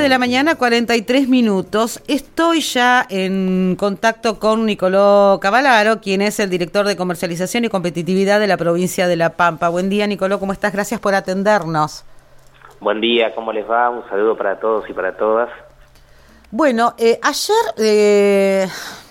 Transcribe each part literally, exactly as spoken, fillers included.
de la mañana, cuarenta y tres minutos. Estoy ya en contacto con Nicolò Cavallaro, quien es el director de comercialización y competitividad de la provincia de La Pampa. Buen día, Nicolò, ¿cómo estás? Gracias por atendernos. Buen día, ¿cómo les va? Un saludo para todos y para todas. Bueno, eh, ayer eh,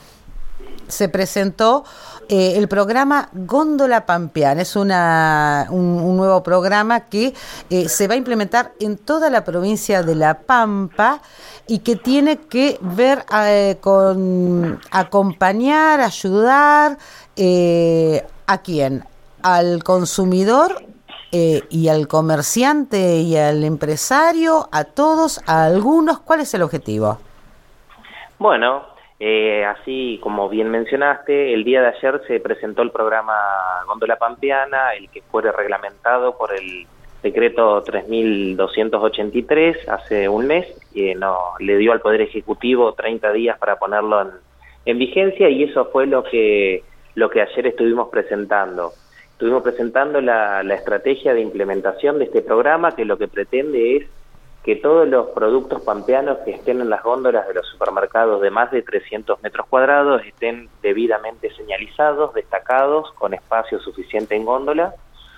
se presentó eh, el programa Góndola Pampeana. Es una, un, un nuevo programa que eh, se va a implementar en toda la provincia de La Pampa y que tiene que ver eh, con acompañar, ayudar eh, ¿a quién? Al consumidor eh, y al comerciante y al empresario, a todos, a algunos. ¿Cuál es el objetivo? Bueno, eh, así como bien mencionaste, el día de ayer se presentó el programa Góndola Pampeana, el que fue reglamentado por el decreto tres mil doscientos ochenta y tres hace un mes, que no, le dio al Poder Ejecutivo treinta días para ponerlo en, en vigencia, y eso fue lo que, lo que ayer estuvimos presentando. Estuvimos presentando la, la estrategia de implementación de este programa, que lo que pretende es que todos los productos pampeanos que estén en las góndolas de los supermercados de más de trescientos metros cuadrados estén debidamente señalizados, destacados, con espacio suficiente en góndola,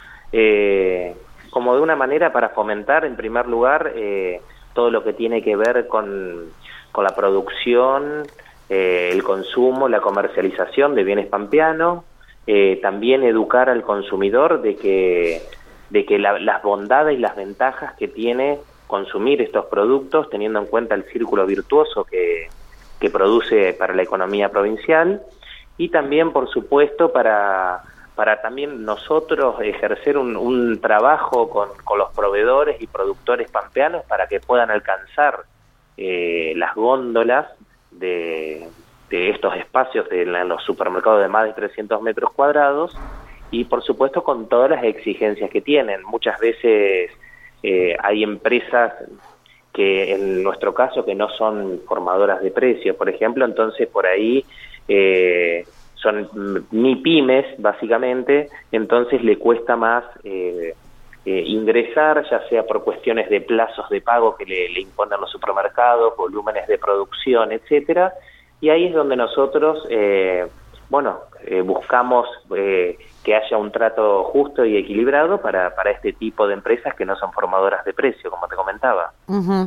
eh, como de una manera para fomentar, en primer lugar, eh, todo lo que tiene que ver con, con la producción, eh, el consumo, la comercialización de bienes pampeanos, eh, también educar al consumidor de que, de que la, las bondades y las ventajas que tiene consumir estos productos, teniendo en cuenta el círculo virtuoso que, que produce para la economía provincial, y también, por supuesto, para, para también nosotros ejercer un, un trabajo con, con los proveedores y productores pampeanos para que puedan alcanzar eh, las góndolas de, de estos espacios de la, en los supermercados de más de trescientos metros cuadrados, y por supuesto con todas las exigencias que tienen. Muchas veces Eh, hay empresas que en nuestro caso que no son formadoras de precios, por ejemplo, entonces por ahí eh, son MIPYMES básicamente, entonces le cuesta más eh, eh, ingresar, ya sea por cuestiones de plazos de pago que le, le imponen los supermercados, volúmenes de producción, etcétera, y ahí es donde nosotros eh, bueno, eh, buscamos eh, que haya un trato justo y equilibrado para, para este tipo de empresas que no son formadoras de precio, como te comentaba. Uh-huh.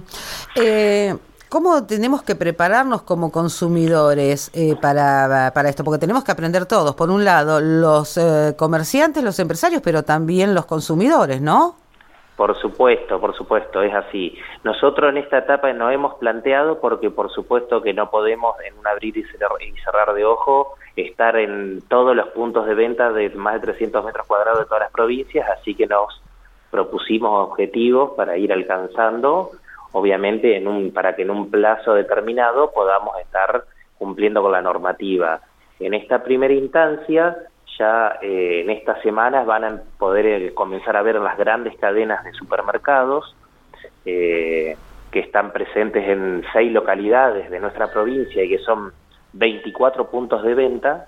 Eh, ¿Cómo tenemos que prepararnos como consumidores eh, para, para esto? Porque tenemos que aprender todos. Por un lado, los eh, comerciantes, los empresarios, pero también los consumidores, ¿no? Por supuesto, por supuesto, es así. Nosotros en esta etapa nos hemos planteado, porque por supuesto que no podemos en un abrir y cerrar, y cerrar de ojo estar en todos los puntos de venta de más de trescientos metros cuadrados de todas las provincias, así que nos propusimos objetivos para ir alcanzando, obviamente en un para que en un plazo determinado podamos estar cumpliendo con la normativa. En esta primera instancia, ya eh, en estas semanas van a poder eh, comenzar a ver las grandes cadenas de supermercados eh, que están presentes en seis localidades de nuestra provincia y que son veinticuatro puntos de venta.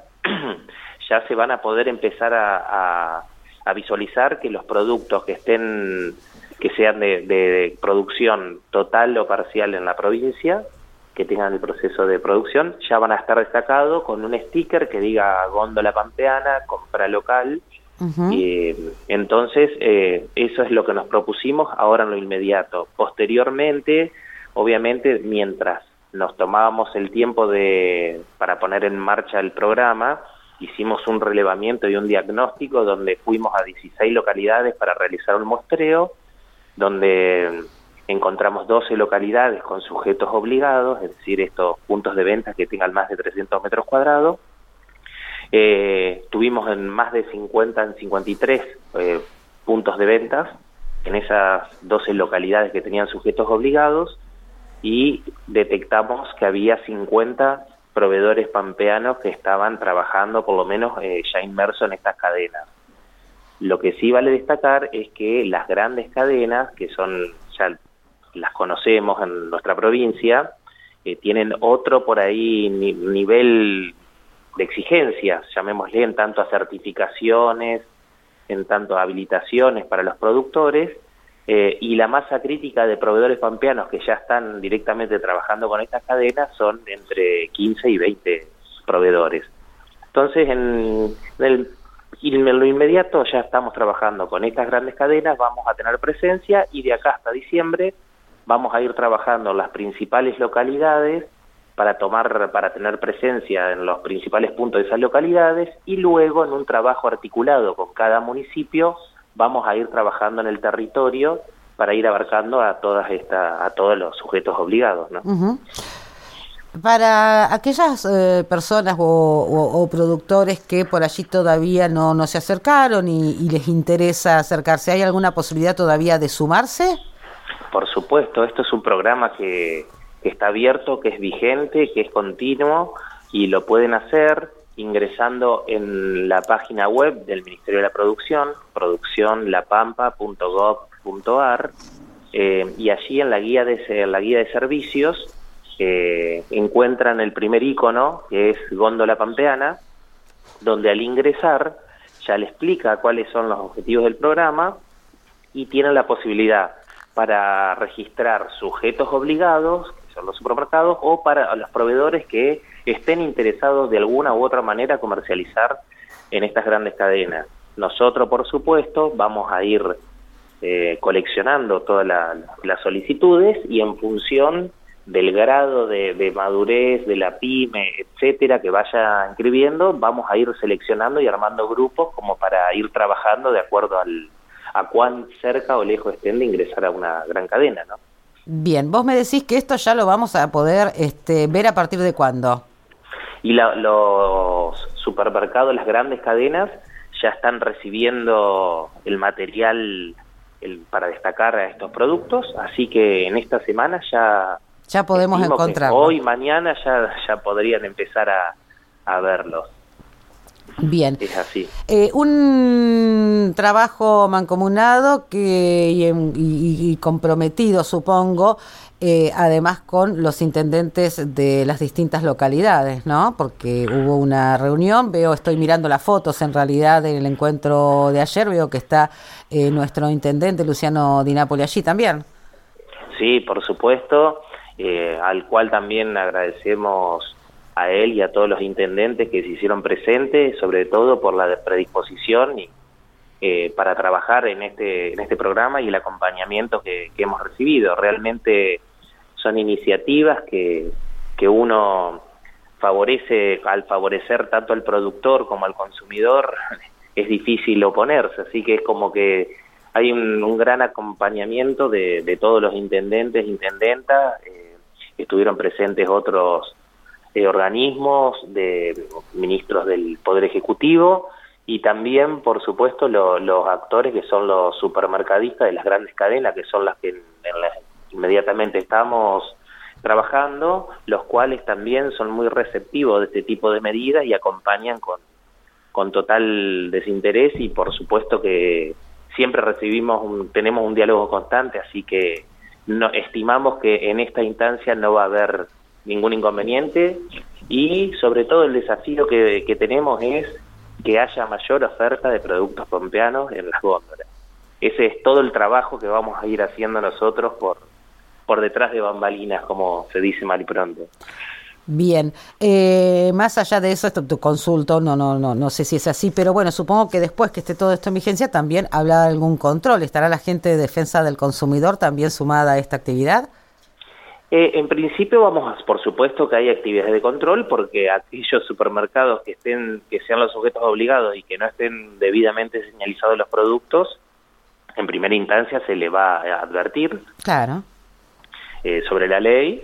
Ya se van a poder empezar a, a, a visualizar que los productos que estén, que sean de, de producción total o parcial en la provincia, que tengan el proceso de producción, ya van a estar destacados con un sticker que diga Góndola Pampeana, compra local. Uh-huh. Y entonces eh, eso es lo que nos propusimos ahora en lo inmediato. Posteriormente, obviamente, mientras nos tomábamos el tiempo de para poner en marcha el programa, hicimos un relevamiento y un diagnóstico donde fuimos a dieciséis localidades para realizar un muestreo, donde encontramos doce localidades con sujetos obligados, es decir, estos puntos de venta que tengan más de trescientos metros cuadrados. Eh, tuvimos en más de cincuenta, en cincuenta y tres eh, puntos de ventas en esas doce localidades que tenían sujetos obligados, y detectamos que había cincuenta proveedores pampeanos que estaban trabajando, por lo menos eh, ya inmersos en estas cadenas. Lo que sí vale destacar es que las grandes cadenas, que son ya las conocemos en nuestra provincia, eh, tienen otro por ahí ni, nivel de exigencias, llamémosle, en tanto a certificaciones, en tanto a habilitaciones para los productores, Eh, y la masa crítica de proveedores pampeanos que ya están directamente trabajando con estas cadenas son entre quince y veinte proveedores. Entonces, en, en, el, en lo inmediato ya estamos trabajando con estas grandes cadenas, vamos a tener presencia y de acá hasta diciembre vamos a ir trabajando en las principales localidades para tomar, para tener presencia en los principales puntos de esas localidades y luego en un trabajo articulado con cada municipio vamos a ir trabajando en el territorio para ir abarcando a todas estas, a todos los sujetos obligados, ¿no? Uh-huh. Para aquellas eh, personas o, o, o productores que por allí todavía no, no se acercaron y, y les interesa acercarse, ¿hay alguna posibilidad todavía de sumarse? Por supuesto, esto es un programa que, que está abierto, que es vigente, que es continuo y lo pueden hacer ingresando en la página web del Ministerio de la Producción, producción la pampa punto gov punto ar, eh, y allí en la guía de en la guía de servicios eh, encuentran el primer icono, que es Góndola Pampeana, donde al ingresar ya le explica cuáles son los objetivos del programa y tienen la posibilidad para registrar sujetos obligados, que son los supermercados, o para los proveedores que estén interesados de alguna u otra manera a comercializar en estas grandes cadenas. Nosotros, por supuesto, vamos a ir eh, coleccionando todas la, las solicitudes y en función del grado de, de madurez de la pyme, etcétera, que vaya inscribiendo, vamos a ir seleccionando y armando grupos como para ir trabajando de acuerdo al, a cuán cerca o lejos estén de ingresar a una gran cadena, ¿no? Bien, vos me decís que esto ya lo vamos a poder este, ver a partir de cuándo. Y la, los supermercados, las grandes cadenas, ya están recibiendo el material el, para destacar a estos productos, así que en esta semana ya... Ya podemos encontrarlo. Hoy, mañana ya, ya podrían empezar a, a verlos. Bien. Es así. Eh, un trabajo mancomunado que y, y, y comprometido, supongo, eh, además con los intendentes de las distintas localidades, ¿no? Porque hubo una reunión, veo, estoy mirando las fotos en realidad del encuentro de ayer, veo que está eh, nuestro intendente Luciano Di Napoli allí también. Sí, por supuesto, eh, al cual también agradecemos a él y a todos los intendentes que se hicieron presentes, sobre todo por la predisposición y, eh, para trabajar en este en este programa y el acompañamiento que, que hemos recibido. Realmente son iniciativas que, que uno favorece, al favorecer tanto al productor como al consumidor, es difícil oponerse, así que es como que hay un, un gran acompañamiento de, de todos los intendentes, intendentas, eh, estuvieron presentes otros de organismos, de ministros del Poder Ejecutivo y también, por supuesto, lo, los actores que son los supermercadistas de las grandes cadenas, que son las que en, en las, inmediatamente estamos trabajando, los cuales también son muy receptivos de este tipo de medidas y acompañan con, con total desinterés y, por supuesto, que siempre recibimos, un, tenemos un diálogo constante, así que no, estimamos que en esta instancia no va a haber ningún inconveniente y sobre todo el desafío que, que tenemos es que haya mayor oferta de productos pampeanos en las góndolas. Ese es todo el trabajo que vamos a ir haciendo nosotros por, por detrás de bambalinas, como se dice mal y pronto. Bien, eh, más allá de eso, esto tu consulto, no, no, no, no sé si es así, pero bueno, supongo que después que esté todo esto en vigencia también habrá algún control. ¿Estará la gente de defensa del consumidor también sumada a esta actividad? Eh, en principio vamos a, por supuesto que hay actividades de control porque aquellos supermercados que estén, que sean los sujetos obligados y que no estén debidamente señalizados los productos, en primera instancia se le va a advertir. Claro. Eh, sobre la ley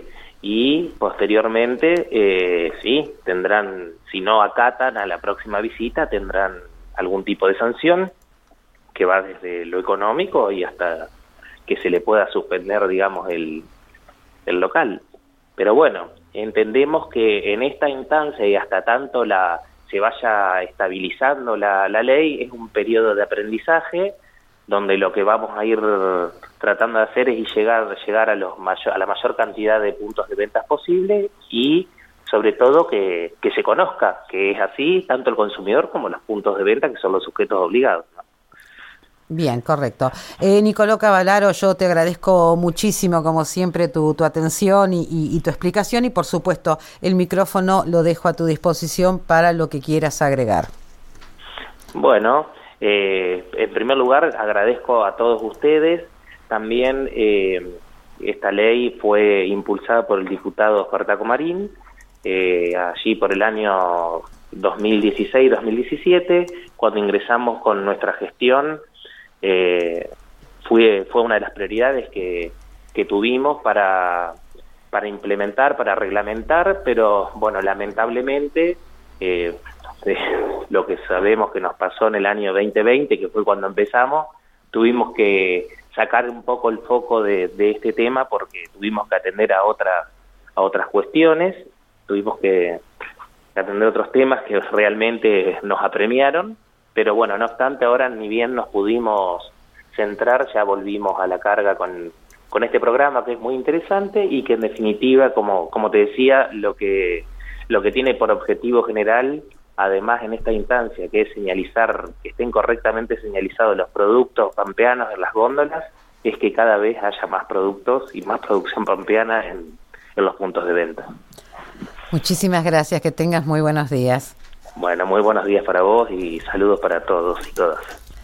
y posteriormente eh, sí, tendrán, si no acatan a la próxima visita, tendrán algún tipo de sanción que va desde lo económico y hasta que se le pueda suspender, digamos, el el local. Pero bueno, entendemos que en esta instancia y hasta tanto la se vaya estabilizando la, la ley, es un periodo de aprendizaje donde lo que vamos a ir tratando de hacer es llegar llegar a los mayor, a la mayor cantidad de puntos de ventas posible y sobre todo que, que se conozca que es así tanto el consumidor como los puntos de venta que son los sujetos obligados, ¿no? Bien, correcto. Eh, Nicolò Cavallaro, yo te agradezco muchísimo, como siempre, tu, tu atención y, y, y tu explicación, y por supuesto el micrófono lo dejo a tu disposición para lo que quieras agregar. Bueno, eh, en primer lugar agradezco a todos ustedes. También eh, esta ley fue impulsada por el diputado Espartaco Marín, eh, allí por el año dos mil dieciséis dos mil diecisiete, cuando ingresamos con nuestra gestión. Eh, fue, fue una de las prioridades que, que tuvimos para, para implementar, para reglamentar, pero bueno, lamentablemente eh, eh, lo que sabemos que nos pasó en el año veinte veinte, que fue cuando empezamos, tuvimos que sacar un poco el foco de, de este tema porque tuvimos que atender a otras, a otras cuestiones, tuvimos que atender otros temas que realmente nos apremiaron. Pero bueno, no obstante, ahora ni bien nos pudimos centrar, ya volvimos a la carga con, con este programa que es muy interesante y que en definitiva, como, como te decía, lo que, lo que tiene por objetivo general, además en esta instancia, que es señalizar, que estén correctamente señalizados los productos pampeanos en las góndolas, es que cada vez haya más productos y más producción pampeana en, en los puntos de venta. Muchísimas gracias, que tengas muy buenos días. Bueno, muy buenos días para vos y saludos para todos y todas.